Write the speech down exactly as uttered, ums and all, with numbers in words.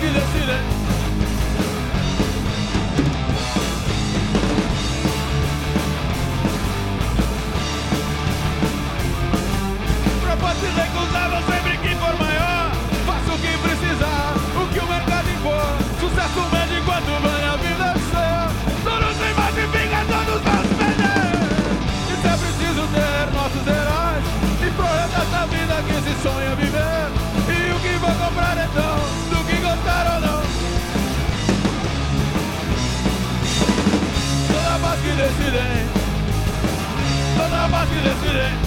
que decidem. Proposta irrecusável sempre que for maior. Faça o que precisar, o que o mercado impor. Sucesso médio enquanto vem a vida ser. Todos em mais e vinga, todos vamos perder. Isso é preciso ter nossos heróis e projetos da vida que se sonha viver. E o que vou comprar então, do que gostar ou não. Toda voz que decidem, toda voz que decidem.